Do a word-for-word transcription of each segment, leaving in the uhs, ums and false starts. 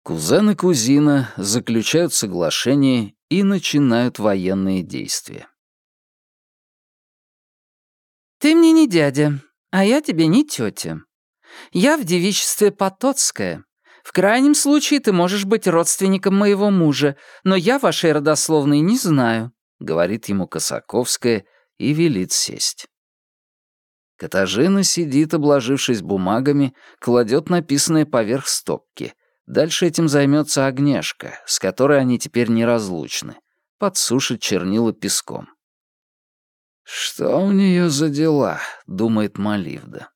Кузен и кузина заключают соглашение и начинают военные действия. «Ты мне не дядя, а я тебе не тетя. Я в девичестве Потоцкая. В крайнем случае ты можешь быть родственником моего мужа, но я вашей родословной не знаю», — говорит ему Косаковская и велит сесть. Катажина сидит, обложившись бумагами, кладет написанное поверх стопки. Дальше этим займется Агнешка, с которой они теперь неразлучны. Подсушит чернила песком. «Что у нее за дела?» — думает Маливда.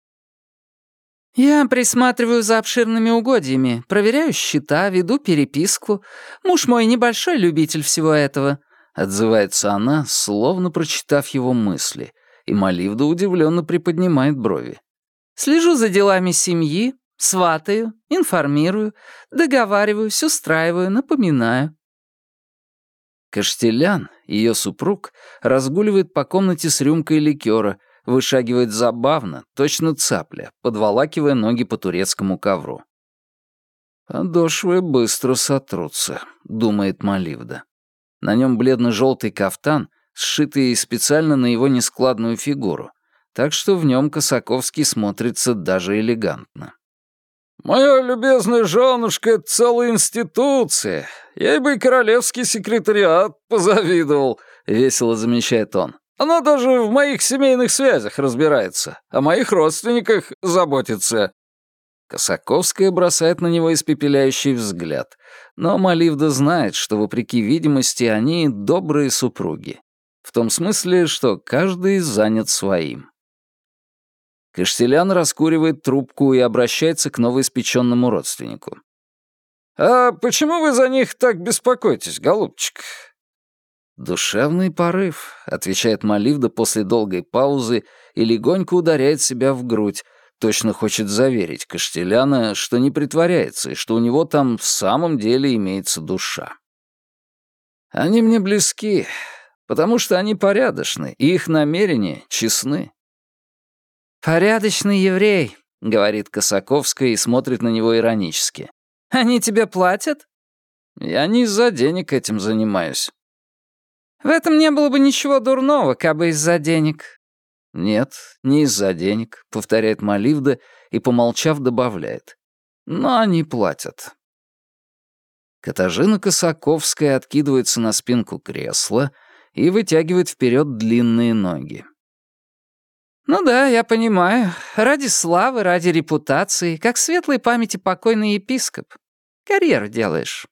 «Я присматриваю за обширными угодьями, проверяю счета, веду переписку. Муж мой небольшой любитель всего этого», — отзывается она, словно прочитав его мысли, и Маливда удивленно приподнимает брови. «Слежу за делами семьи, сватаю, информирую, договариваюсь, устраиваю, напоминаю». Каштелян, ее супруг, разгуливает по комнате с рюмкой ликера, вышагивает забавно, точно цапля, подволакивая ноги по турецкому ковру. «Подошвы быстро сотрутся», — думает Маливда. На нем бледно-желтый кафтан, сшитый специально на его нескладную фигуру, так что в нем Косаковский смотрится даже элегантно. «Моя любезная женушка — это целая институция. Ей бы и королевский секретариат позавидовал», — весело замечает он. «Она даже в моих семейных связях разбирается, о моих родственниках заботится». Косаковская бросает на него испепеляющий взгляд, но Маливда знает, что, вопреки видимости, они добрые супруги. В том смысле, что каждый занят своим. Каштелян раскуривает трубку и обращается к новоиспеченному родственнику. «А почему вы за них так беспокоитесь, голубчик?» «Душевный порыв», — отвечает Маливда после долгой паузы и легонько ударяет себя в грудь, точно хочет заверить Каштеляна, что не притворяется и что у него там в самом деле имеется душа. «Они мне близки, потому что они порядочны, и их намерения честны». «Порядочный еврей», — говорит Косаковская и смотрит на него иронически. «Они тебе платят?» «Я не из-за денег этим занимаюсь». «В этом не было бы ничего дурного, кабы из-за денег». «Нет, не из-за денег», — повторяет Маливда и, помолчав, добавляет. «Но они платят». Катажина Косаковская откидывается на спинку кресла и вытягивает вперед длинные ноги. «Ну да, я понимаю. Ради славы, ради репутации, как светлой памяти покойный епископ. Карьеру делаешь».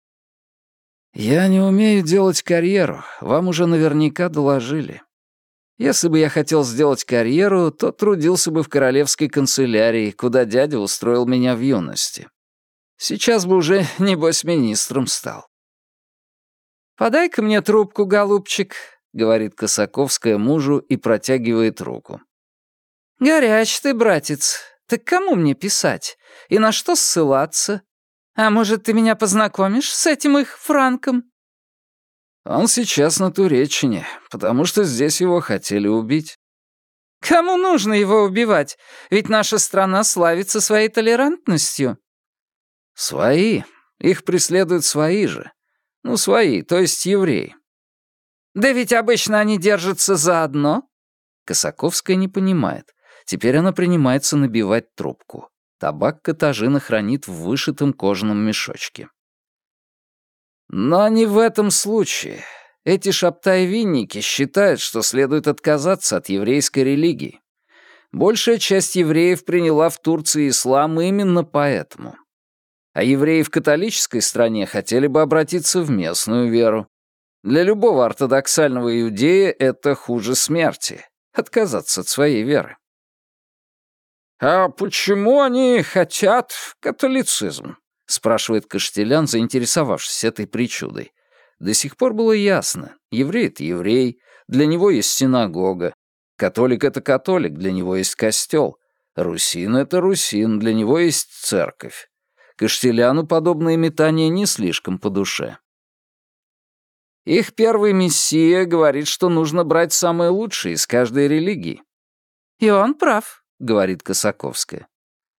«Я не умею делать карьеру, вам уже наверняка доложили. Если бы я хотел сделать карьеру, то трудился бы в королевской канцелярии, куда дядя устроил меня в юности. Сейчас бы уже, небось, министром стал». «Подай-ка мне трубку, голубчик», — говорит Косаковская мужу и протягивает руку. «Горяч ты, братец. Так кому мне писать? И на что ссылаться? А может, ты меня познакомишь с этим их Франком?» «Он сейчас на Туреччине, потому что здесь его хотели убить». «Кому нужно его убивать? Ведь наша страна славится своей толерантностью». «Свои. Их преследуют свои же. Ну, свои, то есть евреи». «Да ведь обычно они держатся заодно». Косаковская не понимает. Теперь она принимается набивать трубку. Табак Катажина хранит в вышитом кожаном мешочке. «Но не в этом случае. Эти шабтай-винники считают, что следует отказаться от еврейской религии. Большая часть евреев приняла в Турции ислам именно поэтому. А евреи в католической стране хотели бы обратиться в местную веру. Для любого ортодоксального иудея это хуже смерти — отказаться от своей веры». «А почему они хотят католицизм?» — спрашивает Каштелян, заинтересовавшись этой причудой. До сих пор было ясно. Еврей — это еврей, для него есть синагога. Католик — это католик, для него есть костел. Русин — это русин, для него есть церковь. Каштеляну подобные метания не слишком по душе. Их первый мессия говорит, что нужно брать самое лучшее из каждой религии. «И он прав», — говорит Косаковская.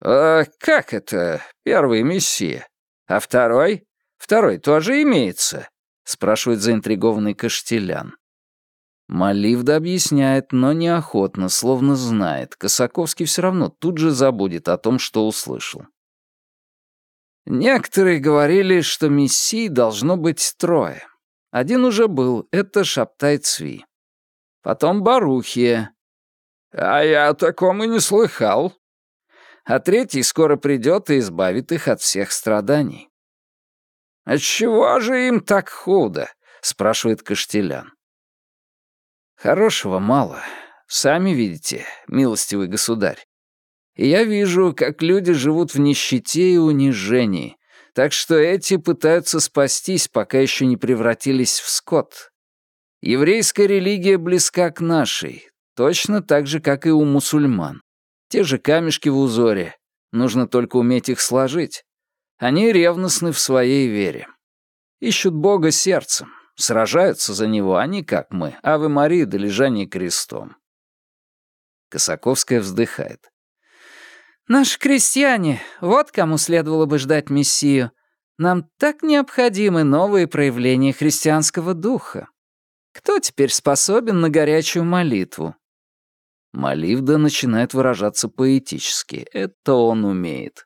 «Э, как это первый мессия? А второй? Второй тоже имеется?» — спрашивает заинтригованный Каштелян. Маливда объясняет, но неохотно, словно знает. Косаковский все равно тут же забудет о том, что услышал. Некоторые говорили, что мессий должно быть трое. Один уже был, это Шабтай Цви. Потом Барухия. А я о таком и не слыхал. А третий скоро придет и избавит их от всех страданий. «Отчего же им так худо?» — спрашивает Каштелян. «Хорошего мало. Сами видите, милостивый государь. И я вижу, как люди живут в нищете и унижении, так что эти пытаются спастись, пока еще не превратились в скот. Еврейская религия близка к нашей, точно так же, как и у мусульман. Те же камешки в узоре, нужно только уметь их сложить. Они ревностны в своей вере. Ищут Бога сердцем, сражаются за него, а не как мы, Аве Мария да лежание крестом». Косаковская вздыхает. «Наши крестьяне, вот кому следовало бы ждать Мессию. Нам так необходимы новые проявления христианского духа. Кто теперь способен на горячую молитву?» Маливда начинает выражаться поэтически. Это он умеет.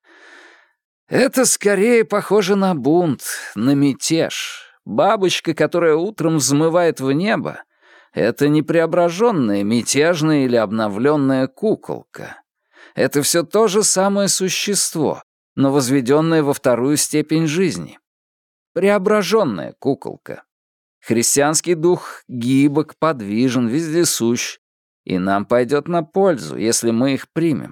«Это скорее похоже на бунт, на мятеж. Бабочка, которая утром взмывает в небо, это не преображенная, мятежная или обновленная куколка. Это все то же самое существо, но возведенное во вторую степень жизни. Преображенная куколка. Христианский дух гибок, подвижен, вездесущ, и нам пойдет на пользу, если мы их примем».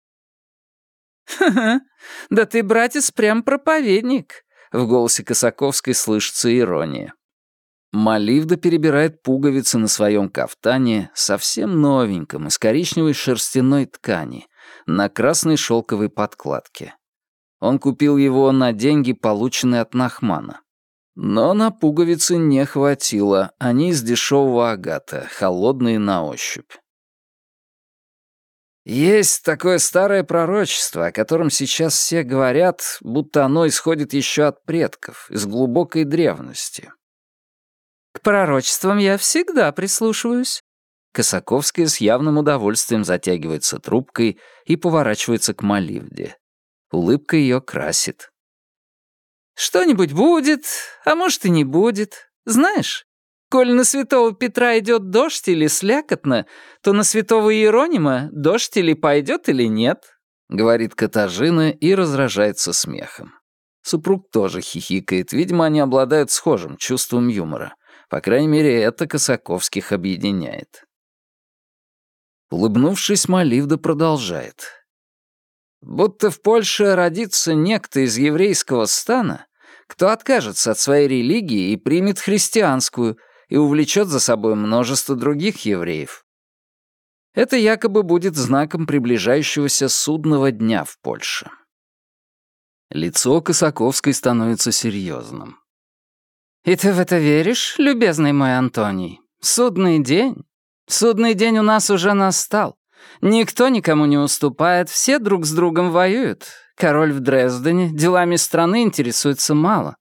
«Ха-ха, да ты, братец, прям проповедник», — в голосе Косаковской слышится ирония. Маливда перебирает пуговицы на своем кафтане, совсем новеньком, из коричневой шерстяной ткани, на красной шелковой подкладке. Он купил его на деньги, полученные от Нахмана. Но на пуговицы не хватило, они из дешевого агата, холодные на ощупь. Есть такое старое пророчество, о котором сейчас все говорят, будто оно исходит еще от предков, из глубокой древности. «К пророчествам я всегда прислушиваюсь». Косаковская с явным удовольствием затягивается трубкой и поворачивается к Маливде. Улыбка ее красит. «Что-нибудь будет, а может и не будет. Знаешь, коль на святого Петра идет дождь или слякотно, то на святого Иеронима дождь или пойдет, или нет», — говорит Катажина и разражается смехом. Супруг тоже хихикает, видимо, они обладают схожим чувством юмора. По крайней мере, это Косаковских объединяет. Улыбнувшись, Маливда продолжает. «Будто в Польше родится некто из еврейского стана, кто откажется от своей религии и примет христианскую, и увлечет за собой множество других евреев. Это якобы будет знаком приближающегося судного дня в Польше». Лицо Косаковской становится серьезным. «И ты в это веришь, любезный мой Антоний? Судный день? Судный день у нас уже настал. Никто никому не уступает, все друг с другом воюют. Король в Дрездене, делами страны интересуется мало.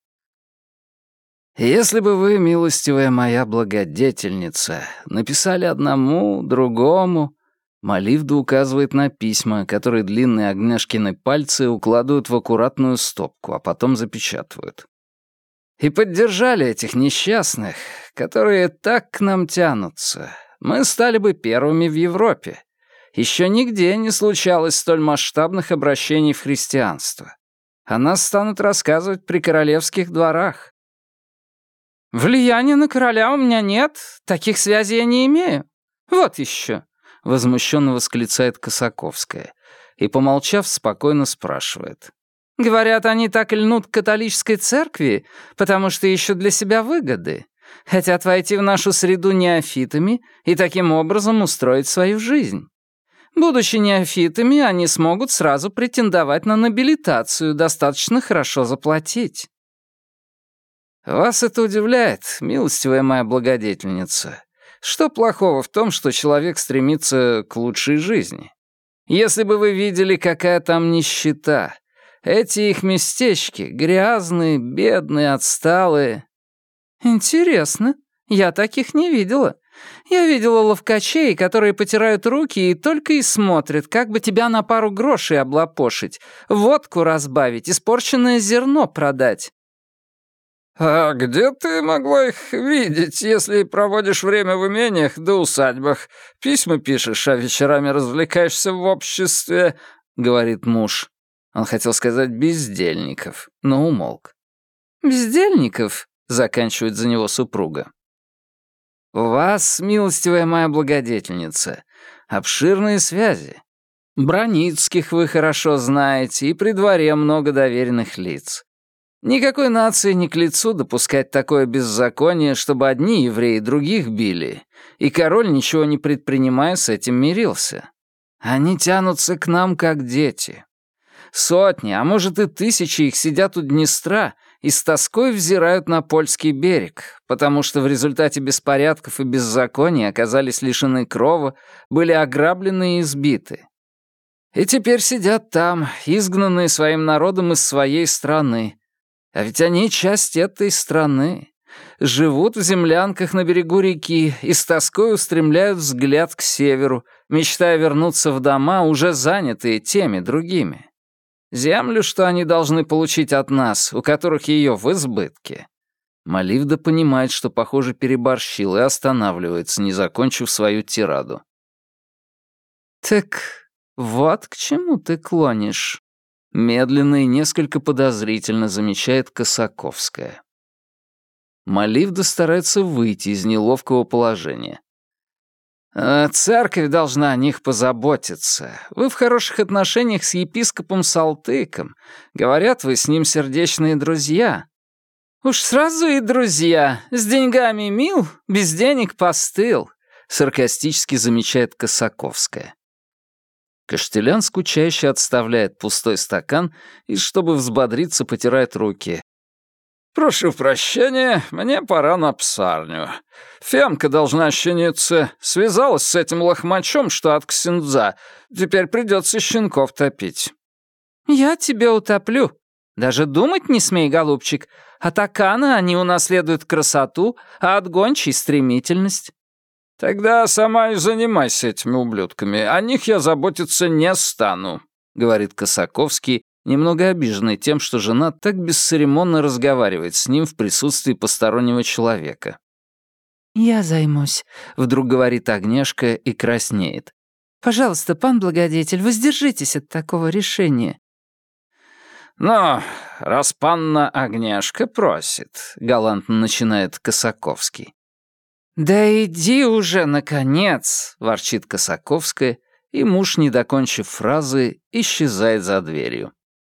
Если бы вы, милостивая моя благодетельница, написали одному, другому...» Маливда указывает на письма, которые длинные Агнешкины пальцы укладывают в аккуратную стопку, а потом запечатывают. «И поддержали этих несчастных, которые так к нам тянутся. Мы стали бы первыми в Европе. Еще нигде не случалось столь масштабных обращений в христианство. О нас станут рассказывать при королевских дворах». «Влияния на короля у меня нет, таких связей я не имею. Вот еще», — возмущенно восклицает Косаковская и, помолчав, спокойно спрашивает. «Говорят, они так льнут к католической церкви, потому что ищут для себя выгоды. Хотят войти в нашу среду неофитами и таким образом устроить свою жизнь. Будучи неофитами, они смогут сразу претендовать на нобилитацию, достаточно хорошо заплатить». «Вас это удивляет, милостивая моя благодетельница? Что плохого в том, что человек стремится к лучшей жизни? Если бы вы видели, какая там нищета. Эти их местечки грязные, бедные, отсталые. Интересно, я таких не видела. Я видела ловкачей, которые потирают руки и только и смотрят, как бы тебя на пару грошей облапошить, водку разбавить, испорченное зерно продать. «А где ты могла их видеть, если проводишь время в имениях да усадьбах? Письма пишешь, а вечерами развлекаешься в обществе», — говорит муж. Он хотел сказать «бездельников», но умолк. «Бездельников?» — заканчивает за него супруга. «У вас, милостивая моя благодетельница, обширные связи. Броницких вы хорошо знаете, и при дворе много доверенных лиц. Никакой нации не к лицу допускать такое беззаконие, чтобы одни евреи других били, и король, ничего не предпринимая, с этим мирился. Они тянутся к нам, как дети. Сотни, а может и тысячи их сидят у Днестра и с тоской взирают на польский берег, потому что в результате беспорядков и беззаконий оказались лишены крова, были ограблены и избиты. И теперь сидят там, изгнанные своим народом из своей страны. А ведь они часть этой страны. Живут в землянках на берегу реки и с тоской устремляют взгляд к северу, мечтая вернуться в дома, уже занятые теми другими. Землю, что они должны получить от нас, у которых ее в избытке. Маливда понимает, что, похоже, переборщил, и останавливается, не закончив свою тираду. «Так вот к чему ты клонишь?» Медленно и несколько подозрительно замечает Косаковская. Маливда старается выйти из неловкого положения. «Церковь должна о них позаботиться. Вы в хороших отношениях с епископом Салтыком. Говорят, вы с ним сердечные друзья». «Уж сразу и друзья. С деньгами мил, без денег постыл», — саркастически замечает Косаковская. Каштелян скучающе отставляет пустой стакан и, чтобы взбодриться, потирает руки. «Прошу прощения, мне пора на псарню. Фемка должна щениться. Связалась с этим лохмачом, что от ксендза. Теперь придется щенков топить». «Я тебя утоплю. Даже думать не смей, голубчик. От Акана они унаследуют красоту, а от гончей — стремительность». «Тогда сама и занимайся этими ублюдками. О них я заботиться не стану», — говорит Косаковский, немного обиженный тем, что жена так бесцеремонно разговаривает с ним в присутствии постороннего человека. «Я займусь», — вдруг говорит Агнешка и краснеет. «Пожалуйста, пан благодетель, воздержитесь от такого решения». «Но раз панна Агнешка просит», — галантно начинает Косаковский. «Да иди уже, наконец!» — ворчит Косаковская, и муж, не докончив фразы, исчезает за дверью.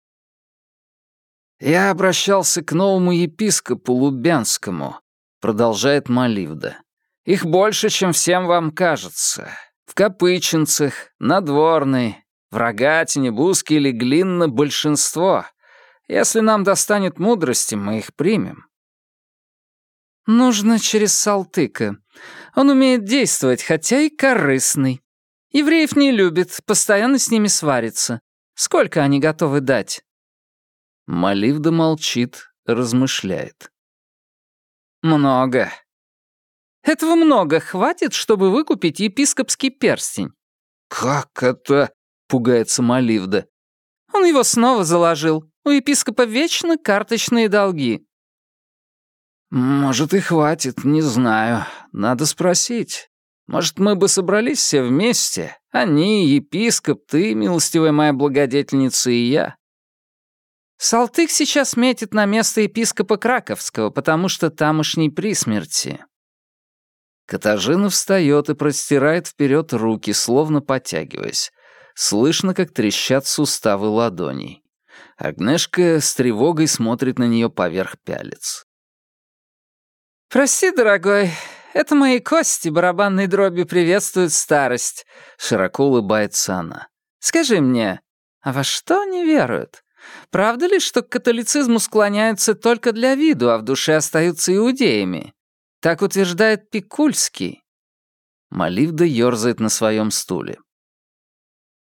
«Я обращался к новому епископу Лубянскому», — продолжает Маливда. «Их больше, чем всем вам кажется. В Копычинцах, Надворной, в Рогатине, Буске или Глинно большинство. Если нам достанет мудрости, мы их примем». «Нужно через Салтыка. Он умеет действовать, хотя и корыстный. Евреев не любит, постоянно с ними сварится. Сколько они готовы дать?» Маливда молчит, размышляет. «Много. Этого много хватит, чтобы выкупить епископский перстень». «Как это?» — пугается Маливда. «Он его снова заложил. У епископа вечно карточные долги». «Может, и хватит, не знаю. Надо спросить. Может, мы бы собрались все вместе? Они, епископ, ты, милостивая моя благодетельница, и я». «Салтык сейчас метит на место епископа Краковского, потому что тамошний при смерти». Катажина встает и простирает вперед руки, словно потягиваясь. Слышно, как трещат суставы ладоней. Агнешка с тревогой смотрит на нее поверх пялец. «Прости, дорогой, это мои кости барабанной дробью приветствуют старость», — широко улыбается она. «Скажи мне, а во что они веруют? Правда ли, что к католицизму склоняются только для виду, а в душе остаются иудеями? Так утверждает Пикульский». Маливда ёрзает на своем стуле.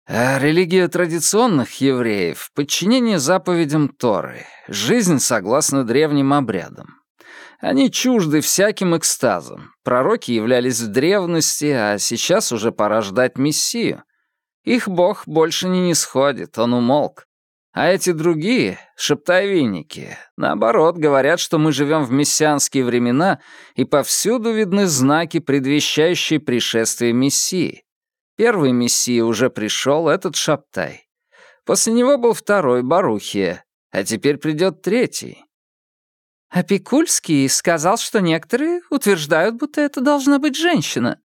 А религия традиционных евреев — подчинение заповедям Торы, жизнь согласно древним обрядам. Они чужды всяким экстазам. Пророки являлись в древности, а сейчас уже пора ждать Мессию. Их бог больше не нисходит, он умолк. А эти другие, шептовинники, наоборот, говорят, что мы живем в мессианские времена, и повсюду видны знаки, предвещающие пришествие Мессии. Первый Мессия уже пришел, этот Шабтай. После него был второй, Барухия, а теперь придет третий. А Пикульский сказал, что некоторые утверждают, будто это должна быть женщина.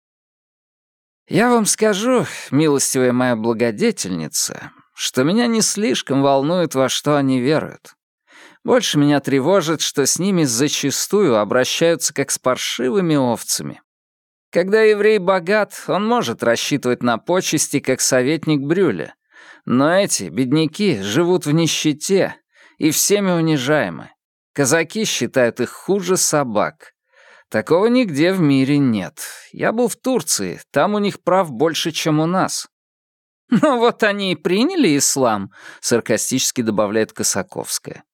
Я вам скажу, милостивая моя благодетельница, что меня не слишком волнует, во что они веруют. Больше меня тревожит, что с ними зачастую обращаются как с паршивыми овцами. Когда еврей богат, он может рассчитывать на почести, как советник Брюля. Но эти, бедняки, живут в нищете и всеми унижаемы. Казаки считают их хуже собак. Такого нигде в мире нет. Я был в Турции, там у них прав больше, чем у нас. «Ну вот они и приняли ислам», — саркастически добавляет Косаковская.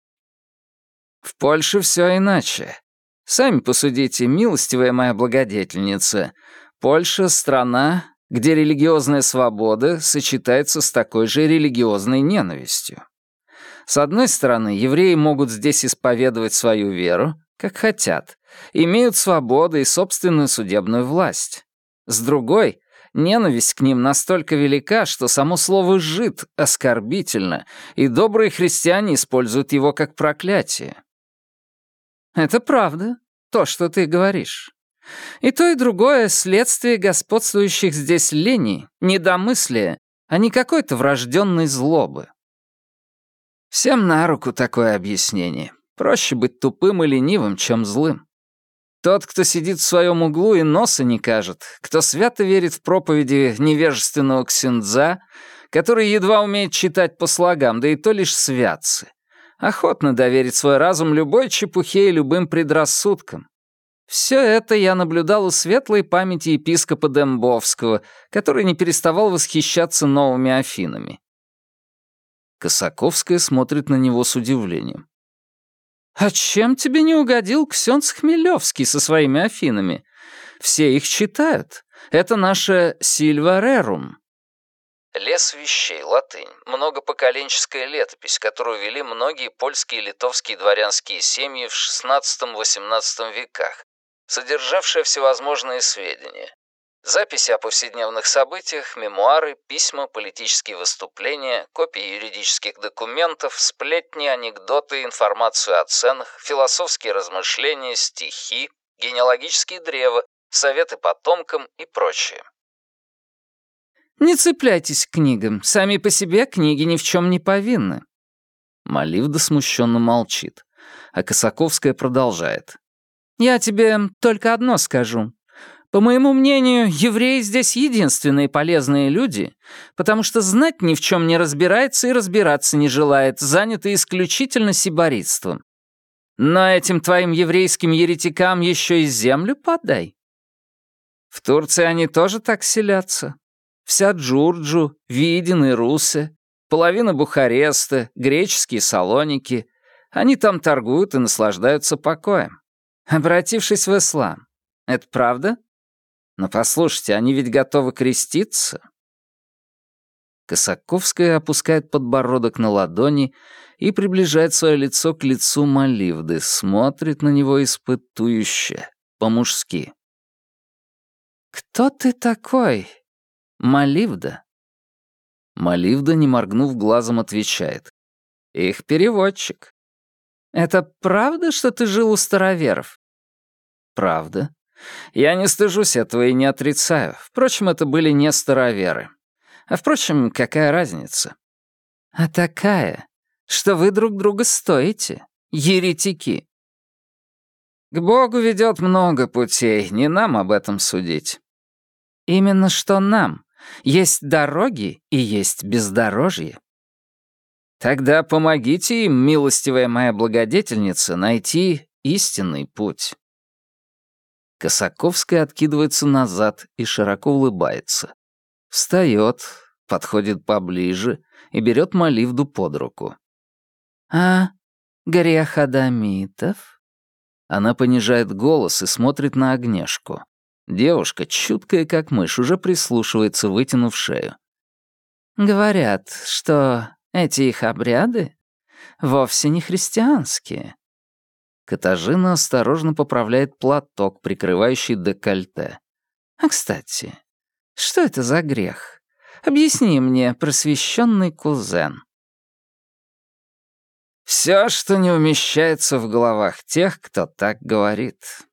В Польше все иначе. Сами посудите, милостивая моя благодетельница. Польша — страна, где религиозная свобода сочетается с такой же религиозной ненавистью. С одной стороны, евреи могут здесь исповедовать свою веру, как хотят, имеют свободу и собственную судебную власть. С другой, ненависть к ним настолько велика, что само слово «жид» оскорбительно, и добрые христиане используют его как проклятие. Это правда, то, что ты говоришь. И то, и другое — следствие господствующих здесь лени, недомыслия, а не какой-то врожденной злобы. Всем на руку такое объяснение. Проще быть тупым и ленивым, чем злым. Тот, кто сидит в своем углу и носа не кажет, кто свято верит в проповеди невежественного ксендза, который едва умеет читать по слогам, да и то лишь святцы, охотно доверит свой разум любой чепухе и любым предрассудкам. Все это я наблюдал у светлой памяти епископа Дембовского, который не переставал восхищаться новыми Афинами. Косаковская смотрит на него с удивлением. «А чем тебе не угодил ксёндз Хмелевский со своими Афинами? Все их читают. Это наша Сильва Рерум». «Лес вещей», латынь, многопоколенческая летопись, которую вели многие польские и литовские дворянские семьи в шестнадцатом-восемнадцатом веках, содержавшая всевозможные сведения. Записи о повседневных событиях, мемуары, письма, политические выступления, копии юридических документов, сплетни, анекдоты, информацию о ценах, философские размышления, стихи, генеалогические древа, советы потомкам и прочее. «Не цепляйтесь к книгам. Сами по себе книги ни в чем не повинны». Маливда смущенно молчит, а Косаковская продолжает. «Я тебе только одно скажу. По моему мнению, евреи здесь единственные полезные люди, потому что знать ни в чем не разбирается и разбираться не желает, заняты исключительно сиборитством. Но этим твоим еврейским еретикам еще и землю подай». В Турции они тоже так селятся. Вся Джурджу, Видин и Русе, половина Бухареста, греческие Салоники. Они там торгуют и наслаждаются покоем. Обратившись в ислам. Это правда? Но послушайте, они ведь готовы креститься. Косаковская опускает подбородок на ладони и приближает свое лицо к лицу Маливды, смотрит на него испытующе, по-мужски. «Кто ты такой, Маливда?» Маливда, не моргнув глазом, отвечает. «Их переводчик». «Это правда, что ты жил у староверов?» «Правда. Я не стыжусь этого и не отрицаю. Впрочем, это были не староверы. А впрочем, какая разница?» «А такая, что вы друг друга стоите, еретики». «К Богу ведет много путей, не нам об этом судить». «Именно что нам. Есть дороги и есть бездорожье». «Тогда помогите им, милостивая моя благодетельница, найти истинный путь». Косаковская откидывается назад и широко улыбается. Встает, подходит поближе и берет Маливду под руку. «А грех адамитов?» Она понижает голос и смотрит на Агнешку. Девушка, чуткая как мышь, уже прислушивается, вытянув шею. «Говорят, что эти их обряды вовсе не христианские». Катажина осторожно поправляет платок, прикрывающий декольте. «А, кстати, что это за грех? Объясни мне, просвещенный кузен». Все, что не умещается в головах тех, кто так говорит.